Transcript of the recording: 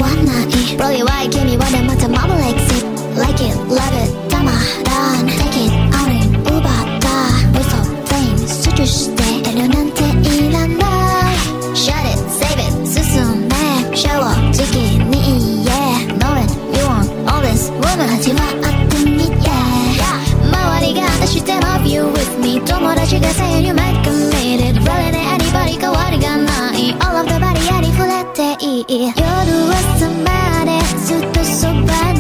わない Really why 君はねまたマブレイクシ Like it, love it たまらん Take it, out in Uber だ We're so plain 集中して遠慮なんていらない Shut it, save it 進め正直に Yeah Know it, you want all this woman 始まってみて周りが私でも You with me 友達が saying you make me it Really ね anybody 変わりがない All of the body ありふれていい夜は朝までずっとそば